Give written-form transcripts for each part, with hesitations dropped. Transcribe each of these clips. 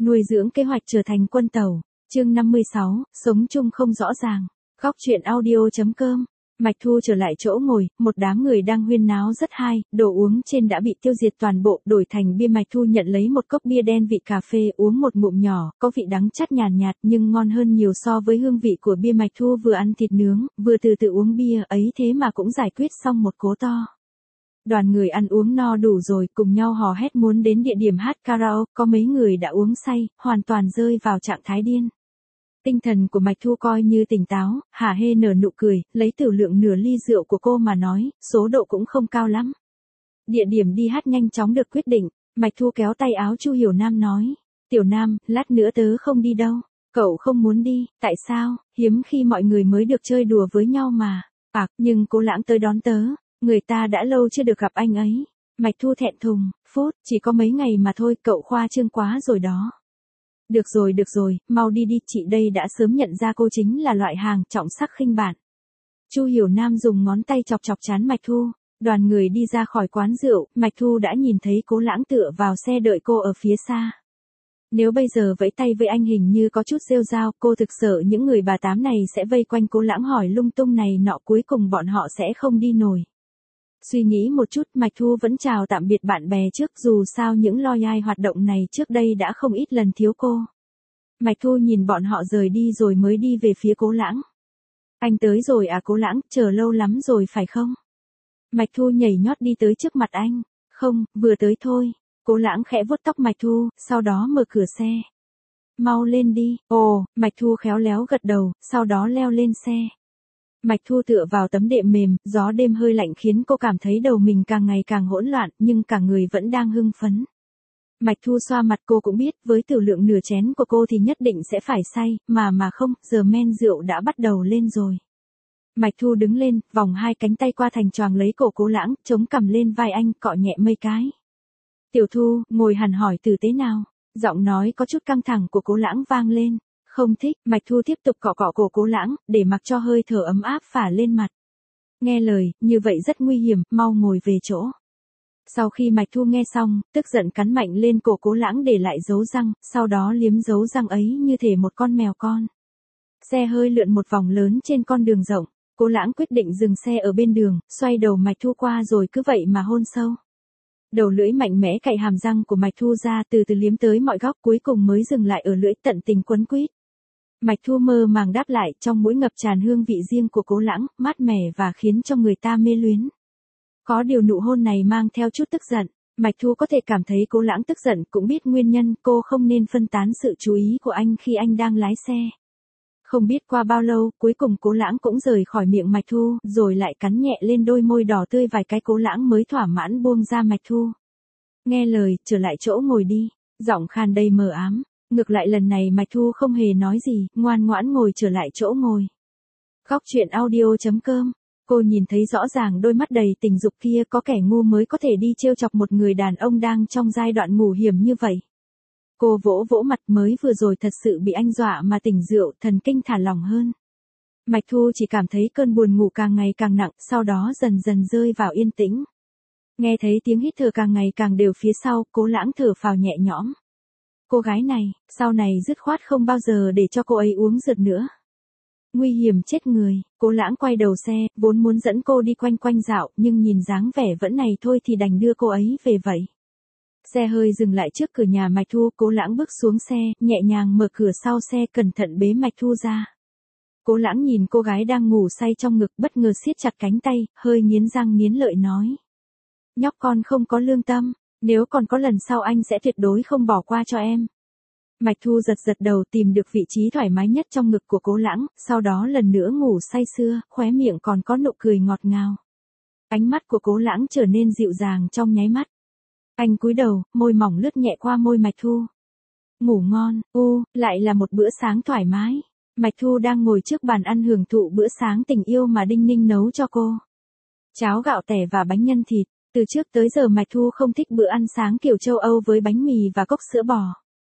Nuôi dưỡng kế hoạch trở thành quân tàu. Chương 56, sống chung không rõ ràng. Góc truyện audio.com. Mạch Thu trở lại chỗ ngồi, một đám người đang huyên náo rất hay, đồ uống trên đã bị tiêu diệt toàn bộ, đổi thành bia. Mạch Thu nhận lấy một cốc bia đen vị cà phê, uống một ngụm nhỏ, có vị đắng chát nhàn nhạt nhưng ngon hơn nhiều so với hương vị của bia. Mạch Thu vừa ăn thịt nướng, vừa từ từ uống bia, ấy thế mà cũng giải quyết xong một cỗ to. Đoàn người ăn uống no đủ rồi, cùng nhau hò hét muốn đến địa điểm hát karaoke, có mấy người đã uống say, hoàn toàn rơi vào trạng thái điên. Tinh thần của Mạch Thu coi như tỉnh táo, hả hê nở nụ cười, lấy tiểu lượng nửa ly rượu của cô mà nói, số độ cũng không cao lắm. Địa điểm đi hát nhanh chóng được quyết định, Mạch Thu kéo tay áo Chu Hiểu Nam nói, Tiểu Nam, lát nữa tớ không đi đâu. Cậu không muốn đi, tại sao? Hiếm khi mọi người mới được chơi đùa với nhau mà. Nhưng Cố Lãng tới đón tớ, người ta đã lâu chưa được gặp anh ấy. Mạch Thu thẹn thùng, phút, chỉ có mấy ngày mà thôi, cậu khoa trương quá rồi đó. Được rồi, mau đi đi, chị đây đã sớm nhận ra cô chính là loại hàng trọng sắc khinh bản. Chu Hiểu Nam dùng ngón tay chọc chọc trán Mạch Thu. Đoàn người đi ra khỏi quán rượu, Mạch Thu đã nhìn thấy Cố Lãng tựa vào xe đợi cô ở phía xa. Nếu bây giờ vẫy tay với anh hình như có chút rêu rao, cô thực sợ những người bà tám này sẽ vây quanh Cố Lãng hỏi lung tung này nọ, cuối cùng bọn họ sẽ không đi nổi. Suy nghĩ một chút, Mạch Thu vẫn chào tạm biệt bạn bè trước, dù sao những loyal hoạt động này trước đây đã không ít lần thiếu cô. Mạch Thu nhìn bọn họ rời đi rồi mới đi về phía Cố Lãng. Anh tới rồi à Cố Lãng, chờ lâu lắm rồi phải không? Mạch Thu nhảy nhót đi tới trước mặt anh. Không, vừa tới thôi. Cố Lãng khẽ vuốt tóc Mạch Thu, sau đó mở cửa xe. Mau lên đi. Ồ, Mạch Thu khéo léo gật đầu, sau đó leo lên xe. Mạch Thu tựa vào tấm đệm mềm, gió đêm hơi lạnh khiến cô cảm thấy đầu mình càng ngày càng hỗn loạn, nhưng cả người vẫn đang hưng phấn. Mạch Thu xoa mặt, cô cũng biết, với tiểu lượng nửa chén của cô thì nhất định sẽ phải say, mà không, giờ men rượu đã bắt đầu lên rồi. Mạch Thu đứng lên, vòng hai cánh tay qua thành choàng lấy cổ Cố Lãng, chống cằm lên vai anh, cọ nhẹ mấy cái. Tiểu Thu, ngồi hẳn hỏi tử tế nào. Giọng nói có chút căng thẳng của Cố Lãng vang lên. Không thích, Mạch Thu tiếp tục cọ cổ Cố Lãng, để mặc cho hơi thở ấm áp phả lên mặt. Nghe lời, như vậy rất nguy hiểm, mau ngồi về chỗ. Sau khi Mạch Thu nghe xong, tức giận cắn mạnh lên cổ Cố Lãng để lại dấu răng, sau đó liếm dấu răng ấy như thể một con mèo con. Xe hơi lượn một vòng lớn trên con đường rộng, Cố Lãng quyết định dừng xe ở bên đường, xoay đầu Mạch Thu qua rồi cứ vậy mà hôn sâu. Đầu lưỡi mạnh mẽ cạy hàm răng của Mạch Thu ra, từ từ liếm tới mọi góc, cuối cùng mới dừng lại ở lưỡi, tận tình quấn quýt. Mạch Thu mơ màng đáp lại, trong mũi ngập tràn hương vị riêng của Cố Lãng, mát mẻ và khiến cho người ta mê luyến. Có điều nụ hôn này mang theo chút tức giận. Mạch Thu có thể cảm thấy Cố Lãng tức giận, cũng biết nguyên nhân, cô không nên phân tán sự chú ý của anh khi anh đang lái xe. Không biết qua bao lâu, cuối cùng Cố Lãng cũng rời khỏi miệng Mạch Thu, rồi lại cắn nhẹ lên đôi môi đỏ tươi vài cái. Cố Lãng mới thỏa mãn buông ra Mạch Thu. Nghe lời, trở lại chỗ ngồi đi. Giọng khan đầy mờ ám. Ngược lại lần này Mạch Thu không hề nói gì, ngoan ngoãn ngồi trở lại chỗ ngồi. Góc truyện audio.com. Cô nhìn thấy rõ ràng đôi mắt đầy tình dục kia, có kẻ ngu mới có thể đi trêu chọc một người đàn ông đang trong giai đoạn ngủ hiểm như vậy. Cô vỗ vỗ mặt, mới vừa rồi thật sự bị anh dọa mà tỉnh rượu, thần kinh thả lỏng hơn. Mạch Thu chỉ cảm thấy cơn buồn ngủ càng ngày càng nặng, sau đó dần dần rơi vào yên tĩnh. Nghe thấy tiếng hít thở càng ngày càng đều phía sau, Cố Lãng thở phào nhẹ nhõm. Cô gái này, sau này dứt khoát không bao giờ để cho cô ấy uống rượu nữa. Nguy hiểm chết người. Cố Lãng quay đầu xe, vốn muốn dẫn cô đi quanh quanh dạo, nhưng nhìn dáng vẻ vẫn này thôi thì đành đưa cô ấy về vậy. Xe hơi dừng lại trước cửa nhà Mạch Thu, Cố Lãng bước xuống xe, nhẹ nhàng mở cửa sau xe, cẩn thận bế Mạch Thu ra. Cố Lãng nhìn cô gái đang ngủ say trong ngực, bất ngờ siết chặt cánh tay, hơi nghiến răng nghiến lợi nói. Nhóc con không có lương tâm, nếu còn có lần sau anh sẽ tuyệt đối không bỏ qua cho em. Mạch Thu giật đầu, tìm được vị trí thoải mái nhất trong ngực của Cố Lãng, sau đó lần nữa ngủ say sưa, khóe miệng còn có nụ cười ngọt ngào. Ánh mắt của Cố Lãng trở nên dịu dàng trong nháy mắt. Anh cúi đầu, môi mỏng lướt nhẹ qua môi Mạch Thu. Ngủ ngon, lại là một bữa sáng thoải mái. Mạch Thu đang ngồi trước bàn ăn hưởng thụ bữa sáng tình yêu mà Đinh Ninh nấu cho cô. Cháo gạo tẻ và bánh nhân thịt. Từ trước tới giờ Mạch Thu không thích bữa ăn sáng kiểu châu Âu với bánh mì và cốc sữa bò.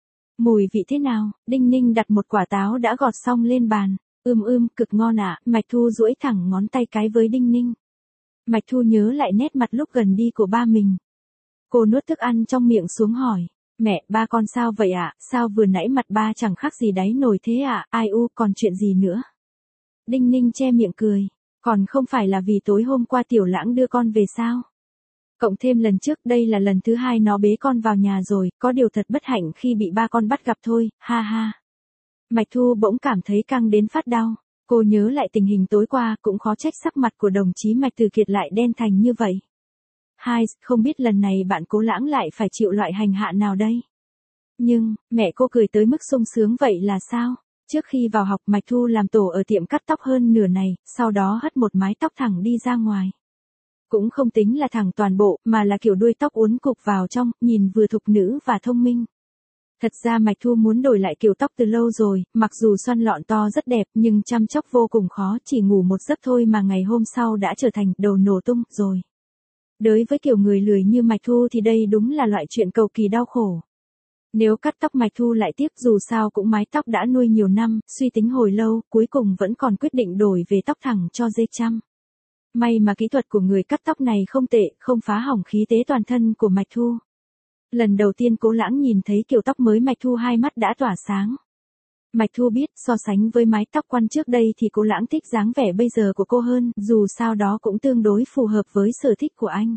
Mùi vị thế nào? Đinh Ninh đặt một quả táo đã gọt xong lên bàn. Cực ngon ạ. Mạch Thu duỗi thẳng ngón tay cái với Đinh Ninh. Mạch Thu nhớ lại nét mặt lúc gần đi của ba mình. Cô nuốt thức ăn trong miệng xuống hỏi. Mẹ, ba con sao vậy ạ, sao vừa nãy mặt ba chẳng khác gì đáy nồi thế ạ, ai u, còn chuyện gì nữa? Đinh Ninh che miệng cười, còn không phải là vì tối hôm qua Tiểu Lãng đưa con về sao? Cộng thêm lần trước đây là lần thứ hai nó bế con vào nhà rồi, có điều thật bất hạnh khi bị ba con bắt gặp thôi, ha ha. Mạch Thu bỗng cảm thấy căng đến phát đau, cô nhớ lại tình hình tối qua cũng khó trách sắc mặt của đồng chí Mạch Từ Kiệt lại đen thành như vậy. Hai, không biết lần này bạn Cố Lãng lại phải chịu loại hành hạ nào đây? Nhưng, mẹ cô cười tới mức sung sướng vậy là sao? Trước khi vào học Mạch Thu làm tổ ở tiệm cắt tóc hơn nửa này, sau đó hất một mái tóc thẳng đi ra ngoài. Cũng không tính là thẳng toàn bộ, mà là kiểu đuôi tóc uốn cục vào trong, nhìn vừa thục nữ và thông minh. Thật ra Mạch Thu muốn đổi lại kiểu tóc từ lâu rồi, mặc dù xoăn lọn to rất đẹp nhưng chăm chóc vô cùng khó, chỉ ngủ một giấc thôi mà ngày hôm sau đã trở thành đầu nổ tung rồi. Đối với kiểu người lười như Mạch Thu thì đây đúng là loại chuyện cầu kỳ đau khổ. Nếu cắt tóc Mạch Thu lại tiếc, dù sao cũng mái tóc đã nuôi nhiều năm, suy tính hồi lâu, cuối cùng vẫn còn quyết định đổi về tóc thẳng cho dê chăm. May mà kỹ thuật của người cắt tóc này không tệ, không phá hỏng khí tế toàn thân của Mạch Thu. Lần đầu tiên Cố Lãng nhìn thấy kiểu tóc mới Mạch Thu hai mắt đã tỏa sáng. Mạch Thu biết so sánh với mái tóc quăn trước đây thì Cố Lãng thích dáng vẻ bây giờ của cô hơn, dù sao đó cũng tương đối phù hợp với sở thích của anh.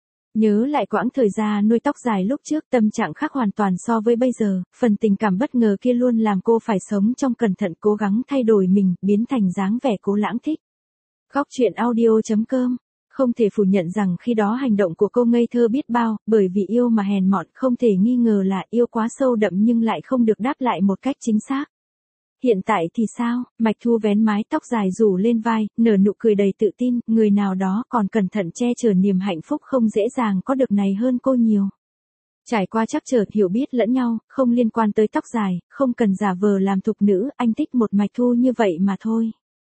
Nhớ lại quãng thời gian nuôi tóc dài lúc trước, tâm trạng khác hoàn toàn so với bây giờ, phần tình cảm bất ngờ kia luôn làm cô phải sống trong cẩn thận cố gắng thay đổi mình, biến thành dáng vẻ Cố Lãng thích. Góc truyện audio.com. Không thể phủ nhận rằng khi đó hành động của cô ngây thơ biết bao, bởi vì yêu mà hèn mọn, không thể nghi ngờ là yêu quá sâu đậm nhưng lại không được đáp lại một cách chính xác. Hiện tại thì sao? Mạch Thu vén mái tóc dài rủ lên vai, nở nụ cười đầy tự tin, người nào đó còn cẩn thận che chở niềm hạnh phúc không dễ dàng có được này hơn cô nhiều. Trải qua trắc trở hiểu biết lẫn nhau, không liên quan tới tóc dài, không cần giả vờ làm thục nữ, anh thích một Mạch Thu như vậy mà thôi.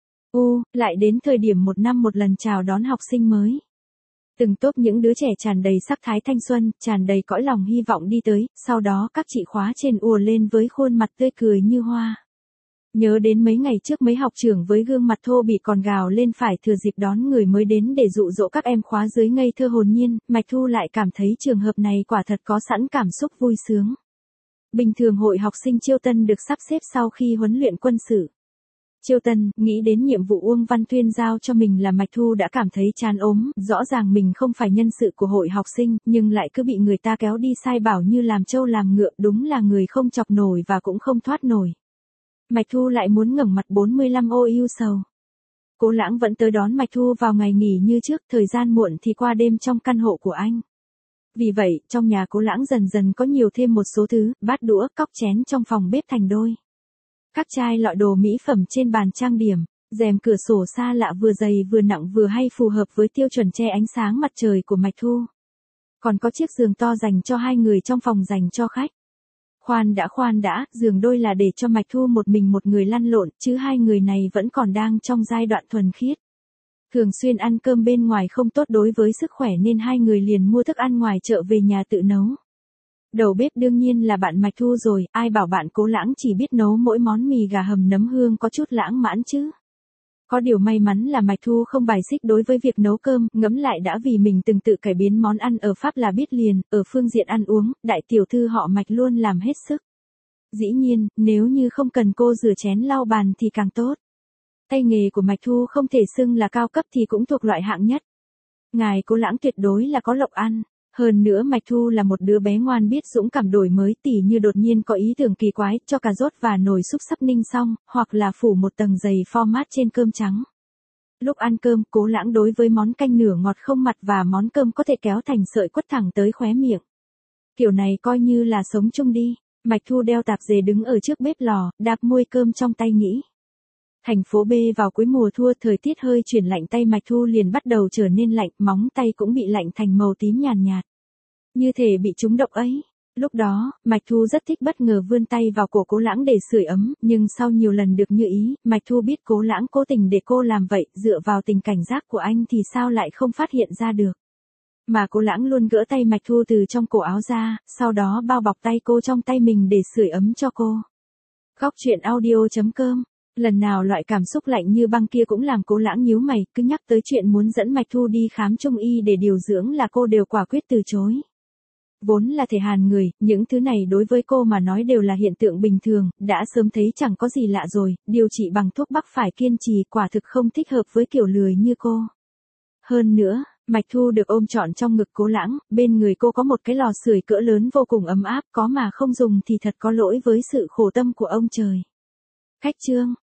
Lại đến thời điểm một năm một lần chào đón học sinh mới. Từng tốp những đứa trẻ tràn đầy sắc thái thanh xuân, tràn đầy cõi lòng hy vọng đi tới, sau đó các chị khóa trên ùa lên với khuôn mặt tươi cười như hoa. Nhớ đến mấy ngày trước mấy học trưởng với gương mặt thô bỉ còn gào lên phải thừa dịp đón người mới đến để dụ dỗ các em khóa dưới ngây thơ hồn nhiên, Mạch Thu lại cảm thấy trường hợp này quả thật có sẵn cảm xúc vui sướng. Bình thường hội học sinh Chiêu Tân được sắp xếp sau khi huấn luyện quân sự. Chiêu Tân, nghĩ đến nhiệm vụ Uông Văn Tuyên giao cho mình là Mạch Thu đã cảm thấy chán ốm, rõ ràng mình không phải nhân sự của hội học sinh, nhưng lại cứ bị người ta kéo đi sai bảo như làm trâu làm ngựa, đúng là người không chọc nổi và cũng không thoát nổi. Mạch Thu lại muốn ngẩng mặt 45 ô yêu sầu. Cố Lãng vẫn tới đón Mạch Thu vào ngày nghỉ như trước, thời gian muộn thì qua đêm trong căn hộ của anh. Vì vậy, trong nhà Cố Lãng dần dần có nhiều thêm một số thứ, bát đũa, cốc chén trong phòng bếp thành đôi. Các chai lọ đồ mỹ phẩm trên bàn trang điểm, rèm cửa sổ xa lạ vừa dày vừa nặng vừa hay phù hợp với tiêu chuẩn che ánh sáng mặt trời của Mạch Thu. Còn có chiếc giường to dành cho hai người trong phòng dành cho khách. Khoan đã, giường đôi là để cho Mạch Thu một mình một người lăn lộn, chứ hai người này vẫn còn đang trong giai đoạn thuần khiết. Thường xuyên ăn cơm bên ngoài không tốt đối với sức khỏe nên hai người liền mua thức ăn ngoài chợ về nhà tự nấu. Đầu bếp đương nhiên là bạn Mạch Thu rồi, ai bảo bạn Cố Lãng chỉ biết nấu mỗi món mì gà hầm nấm hương có chút lãng mãn chứ. Có điều may mắn là Mạch Thu không bài xích đối với việc nấu cơm, ngẫm lại đã vì mình từng tự cải biến món ăn ở Pháp là biết liền, ở phương diện ăn uống, đại tiểu thư họ Mạch luôn làm hết sức. Dĩ nhiên, nếu như không cần cô rửa chén lau bàn thì càng tốt. Tay nghề của Mạch Thu không thể xưng là cao cấp thì cũng thuộc loại hạng nhất. Ngài Cố Lãng tuyệt đối là có lộc ăn. Hơn nữa Mạch Thu là một đứa bé ngoan biết dũng cảm đổi mới, tỉ như đột nhiên có ý tưởng kỳ quái, cho cà rốt và nồi súp sắp ninh xong, hoặc là phủ một tầng dày format trên cơm trắng. Lúc ăn cơm, Cố Lãng đối với món canh nửa ngọt không mặn và món cơm có thể kéo thành sợi quất thẳng tới khóe miệng. Kiểu này coi như là sống chung đi. Mạch Thu đeo tạp dề đứng ở trước bếp lò, đạp muôi cơm trong tay nghĩ. Thành phố B vào cuối mùa thu, thời tiết hơi chuyển lạnh, tay Mạch Thu liền bắt đầu trở nên lạnh, móng tay cũng bị lạnh thành màu tím nhàn nhạt. Như thể bị trúng độc ấy. Lúc đó, Mạch Thu rất thích bất ngờ vươn tay vào cổ Cố Lãng để sưởi ấm, nhưng sau nhiều lần được như ý, Mạch Thu biết Cố Lãng cố tình để cô làm vậy, dựa vào tình cảnh giác của anh thì sao lại không phát hiện ra được. Mà Cố Lãng luôn gỡ tay Mạch Thu từ trong cổ áo ra, sau đó bao bọc tay cô trong tay mình để sưởi ấm cho cô. Góc truyện audio.com. Lần nào loại cảm xúc lạnh như băng kia cũng làm Cố Lãng nhíu mày, cứ nhắc tới chuyện muốn dẫn Mạch Thu đi khám trung y để điều dưỡng là cô đều quả quyết từ chối. Vốn là thể hàn người, những thứ này đối với cô mà nói đều là hiện tượng bình thường, đã sớm thấy chẳng có gì lạ rồi, điều trị bằng thuốc bắc phải kiên trì quả thực không thích hợp với kiểu lười như cô. Hơn nữa, Mạch Thu được ôm trọn trong ngực Cố Lãng, bên người cô có một cái lò sưởi cỡ lớn vô cùng ấm áp, có mà không dùng thì thật có lỗi với sự khổ tâm của ông trời. Khách Trương,